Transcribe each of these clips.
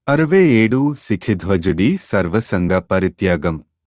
67 శిఖిధ్వజుడి సర్వసంగ పరిత్యాగం.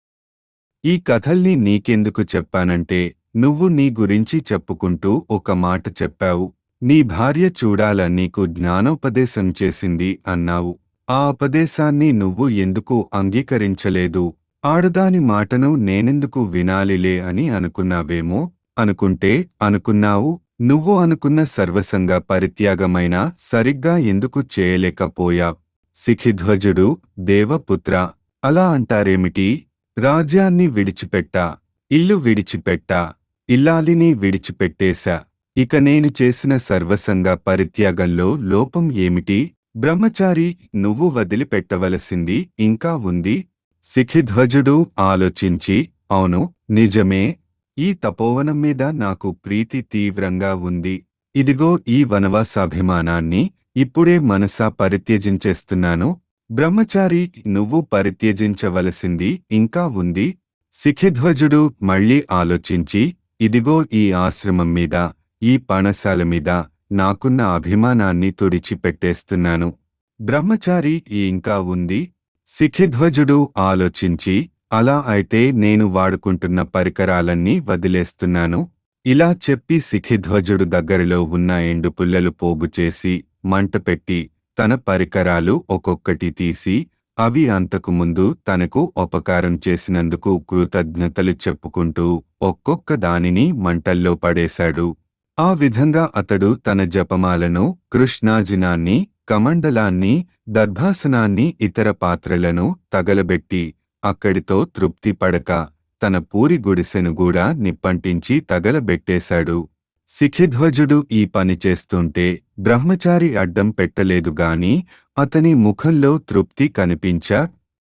ఈ కథల్ని నీకెందుకు చెప్పానంటే, నువ్వు నీ గురించి చెప్పుకుంటూ ఒక మాట చెప్పావు. నీ భార్య చూడాల నీకు జ్ఞానోపదేశం చేసింది అన్నావు. ఆ ఉపదేశాన్ని నువ్వు ఎందుకు అంగీకరించలేదు? ఆడదాని మాటను నేనెందుకు వినాలిలే అని అనుకున్నావేమో. అనుకున్నావు. నువ్వు అనుకున్న సర్వసంగ పరిత్యాగమైనా సరిగ్గా ఎందుకు చేయలేకపోయావ్? శిఖిధ్వజుడు, దేవపుత్ర, అలా అంటారేమిటి? రాజ్యాన్ని విడిచిపెట్టా, ఇల్లు విడిచిపెట్టా, ఇల్లాలిని విడిచిపెట్టేశా. ఇక నేను చేసిన సర్వసంగ పరిత్యాగంలో లోపం ఏమిటి? బ్రహ్మచారి, నువ్వు వదిలిపెట్టవలసింది ఇంకా ఉంది. శిఖిధ్వజుడు ఆలోచించి, అవును, నిజమే. ఈ తపోవనం మీద నాకు ప్రీతి తీవ్రంగా ఉంది. ఇదిగో ఈ వనవాసాభిమానాన్ని ఇప్పుడే మనసా పరిత్యజించేస్తున్నాను. బ్రహ్మచారి, నువ్వు పరిత్యజించవలసింది ఇంకా ఉంది. శిఖిధ్వజుడు మళ్ళీ ఆలోచించి, ఇదిగో ఈ ఆశ్రమం మీద, ఈ పణశాల మీద నాకున్న అభిమానాన్ని తుడిచిపెట్టేస్తున్నాను. బ్రహ్మచారి ఇంకా ఉంది. శిఖిధ్వజుడు ఆలోచించి, అలా అయితే నేను వాడుకుంటున్న పరికరాలన్నీ వదిలేస్తున్నాను. ఇలా చెప్పి శిఖిధ్వజుడు దగ్గరలో ఉన్న ఎండు పుల్లలు పోగుచేసి మంటపెట్టి తన పరికరాలు ఒక్కొక్కటి తీసి అవి అంతకుముందు తనకు ఉపకారం చేసినందుకు కృతజ్ఞతలు చెప్పుకుంటూ ఒక్కొక్క దానిని మంటల్లో పడేశాడు. ఆ విధంగా అతడు తన జపమాలను, కృష్ణాజినాన్ని, కమండలాన్ని, దర్భాసనాన్ని, ఇతర పాత్రలను తగలబెట్టి అక్కడితో తృప్తి పడక తన పూరి గుడిసెను కూడా నిప్పంటించి తగలబెట్టేశాడు. శిఖిధ్వజుడు ఈ పని చేస్తుంటే బ్రహ్మచారి అడ్డం పెట్టలేదుగాని అతని ముఖంలో తృప్తి కనిపించా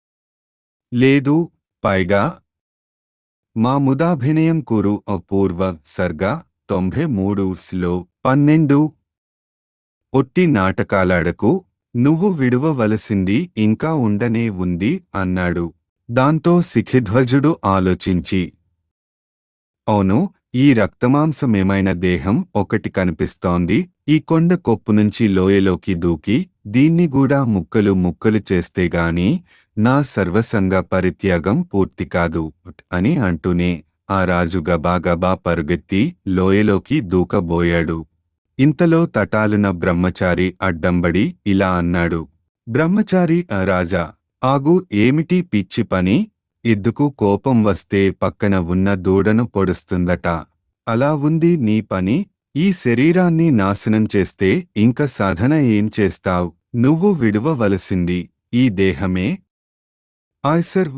లేదు. పైగా మా ముదాభినయం కురు అపూర్వ సర్గ 93 12 ఒట్టి నాటకాలాడకు, నువ్వు విడువవలసింది ఇంకా ఉండనే ఉంది అన్నాడు. దాంతో శిఖిధ్వజుడు ఆలోచించి, అవును, ఈ రక్తమాంసమేమైన దేహం ఒకటి కనిపిస్తోంది. ఈ కొండ కొప్పునుంచి లోయలోకి దూకి దీన్ని కూడా ముక్కలు ముక్కలు చేస్తేగాని నా సర్వసంగ పరిత్యాగం పూర్తి కాదు అని అంటూనే ఆ రాజు గబాగబా పరుగెత్తి లోయలోకి దూకబోయాడు. ఇంతలో తటాలున బ్రహ్మచారి అడ్డంబడి ఇలా అన్నాడు. బ్రహ్మచారి, రాజా, ఆగు, ఏమిటి పిచ్చి పని? ఎద్దుకు కోపం వస్తే పక్కన ఉన్న దూడను పొడుస్తుందట. అలా ఉంది నీ పని. ఈ శరీరాన్ని నాశనం చేస్తే ఇంక సాధన ఏం చేస్తావ్? నువ్వు విడువవలసింది ఈ దేహమే. ఆయ్సర్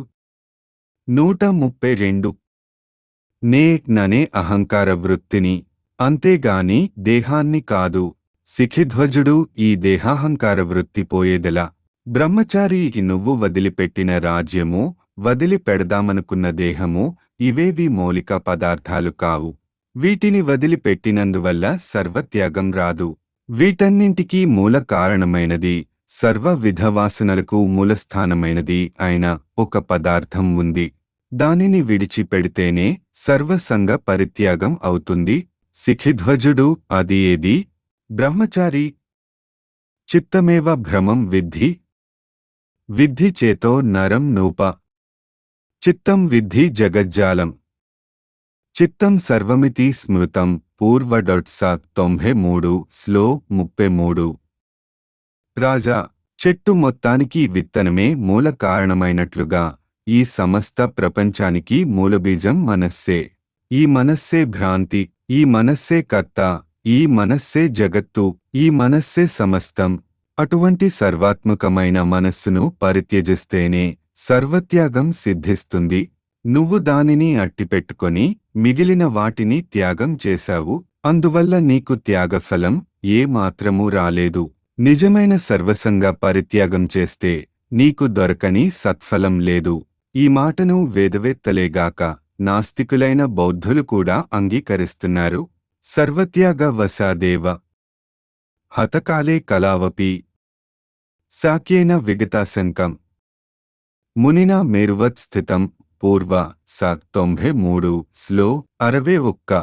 132 ననే అహంకార వృత్తిని, అంతేగాని దేహాన్ని కాదు. శిఖిధ్వజుడు, ఈ దేహాహంకార వృత్తి పోయేదెలా? బ్రహ్మచారికి నువ్వు వదిలిపెట్టిన రాజ్యము, వదిలి పెడదామనుకున్న దేహము ఇవేవి మౌలిక పదార్థాలు కావు. వీటిని వదిలిపెట్టినందువల్ల సర్వత్యాగం రాదు. వీటన్నింటికీ మూల కారణమైనది, సర్వ విధవాసనలకు మూలస్థానమైనది అయిన ఒక పదార్థం ఉంది. దానిని విడిచిపెడితేనే సర్వసంగ పరిత్యాగం అవుతుంది. శిఖిధ్వజుడు, అది ఏది? బ్రహ్మచారి, చిత్తమేవ భ్రమం విద్ధి, విద్ధి చేతో నరం నూప, చిత్తం విద్ధి జగజ్జాలం, చిత్తం సర్వమితి స్మృతం. పూర్వ.స 93 33. రాజా, చెట్టు మొత్తానికి విత్తనమే మూల కారణమైనట్లుగా ఈ సమస్త ప్రపంచానికి మూలబీజం మనస్సే. ఈ మనస్సే భ్రాంతి, ఈ మనస్సే కర్త, ఈ మనస్సే జగత్తు, ఈ మనస్సే సమస్తం. అటువంటి సర్వాత్మకమైన మనస్సును పరిత్యజిస్తేనే సర్వత్యాగం సిద్ధిస్తుంది. నువ్వు దానిని అట్టిపెట్టుకొని మిగిలిన వాటిని త్యాగం చేశావు. అందువల్ల నీకు త్యాగఫలం ఏ మాత్రమూ రాలేదు. నిజమైన సర్వసంగ పరిత్యాగం చేస్తే నీకు దొరకని సత్ఫలం లేదు. ఈ మాటను వేదవేత్తలేగాక నాస్తికులైన బౌద్ధులు కూడా అంగీకరిస్తున్నారు. సర్వత్యాగ వసాదేవ హతకాలే కలావపి శాక్యేన విగతాశంకం మునినా మేరువత్ స్థితం. పూర్వ.స 93 61.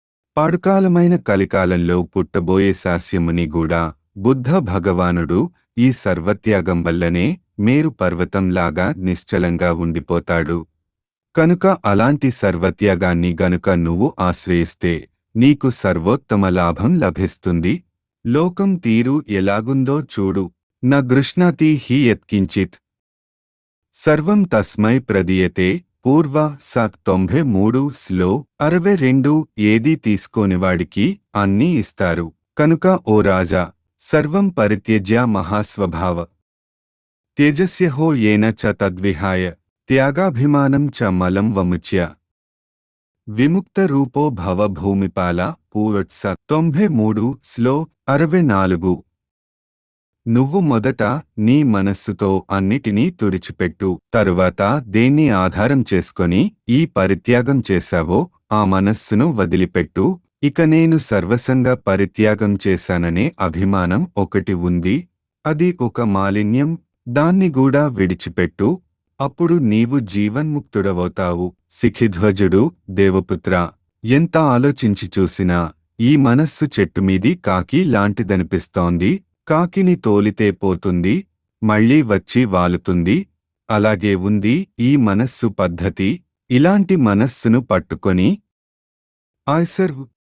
పాడుకాలమైన కలికాలంలో పుట్టబోయే శాస్యముని కూడా బుద్ధ భగవానుడు ఈ సర్వత్యాగం వల్లనే మేరు పర్వతంలాగా నిశ్చలంగా ఉండిపోతాడు. కనుక అలాంటి సర్వత్యాగాన్ని గనుక నువ్వు ఆశ్రయిస్తే నీకు సర్వోత్తమ లాభం లభిస్తుంది. లోకం తీరు ఎలాగుందో చూడు. న గృష్ణాతి హి యత్కించిత్ సర్వం తస్మై ప్రదీయతే. పూర్వ స 93 స్లో 62. ఏదీ తీసుకోనివాడికి అన్నీ ఇస్తారు. కనుక ఓ రాజా, సర్వం పరిత్యజ్య మహాస్వభావ తేజస్యహో ఏన చ తద్విహాయ త్యాగాభిమానం చ మలం వముచ్య విముక్త రూపో భవ భూమిపాల. పూర్వట్స 93 స్లో 64. నువ్వు మొదట నీ మనస్సుతో అన్నిటినీ తుడిచిపెట్టు. తరువాత దేన్ని ఆధారం చేసుకొని ఈ పరిత్యాగం చేశావో ఆ మనస్సును వదిలిపెట్టు. ఇక నేను సర్వసంగా పరిత్యాగం చేశాననే అభిమానం ఒకటి ఉంది, అది ఒక మాలిన్యం. దాన్ని కూడా విడిచిపెట్టు. అప్పుడు నీవు జీవన్ముక్తుడవవుతావు. శిఖిధ్వజుడు, దేవపుత్ర, ఎంత ఆలోచించి చూసినా ఈ మనస్సు చెట్టుమీది కాకి లాంటిదనిపిస్తోంది. కాకిని తోలితే పోతుంది, మళ్ళీ వచ్చి వాలుతుంది. అలాగే ఉంది ఈ మనస్సు పద్ధతి. ఇలాంటి మనస్సును పట్టుకొని ఆయ్సర్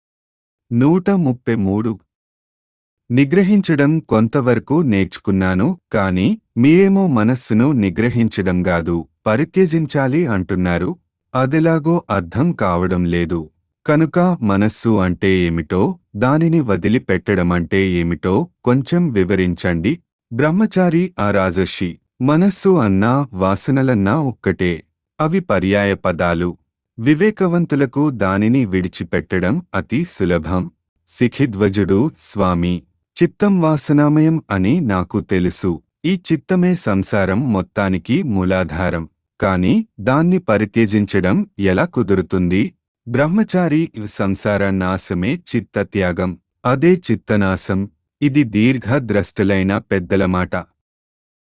133 నిగ్రహించడం కొంతవరకు నేర్చుకున్నాను, కాని మీరేమో మనస్సును నిగ్రహించడం గాదు, పరిత్యజించాలి అంటున్నారు. అదెలాగో అర్థం కావడం లేదు. కనుక మనస్సు అంటే ఏమిటో, దానిని వదిలిపెట్టడమంటే ఏమిటో కొంచెం వివరించండి. బ్రహ్మచారి ఆ రాజర్షి, మనస్సు అన్నా వాసనలన్నా ఒక్కటే, అవి పర్యాయ పదాలు. వివేకవంతులకు దానిని విడిచిపెట్టడం అతి సులభం. శిఖిధ్వజుడు, స్వామి, చిత్తం వాసనామయం అని నాకు తెలుసు. ఈ చిత్తమే సంసారం మొత్తానికి మూలాధారం. కాని దాన్ని పరిత్యజించడం ఎలా కుదురుతుంది? బ్రహ్మచారి, సంసార నాశమే చిత్తత్యాగం, అదే చిత్తనాశం. ఇది దీర్ఘద్రష్టులైన పెద్దల మాట.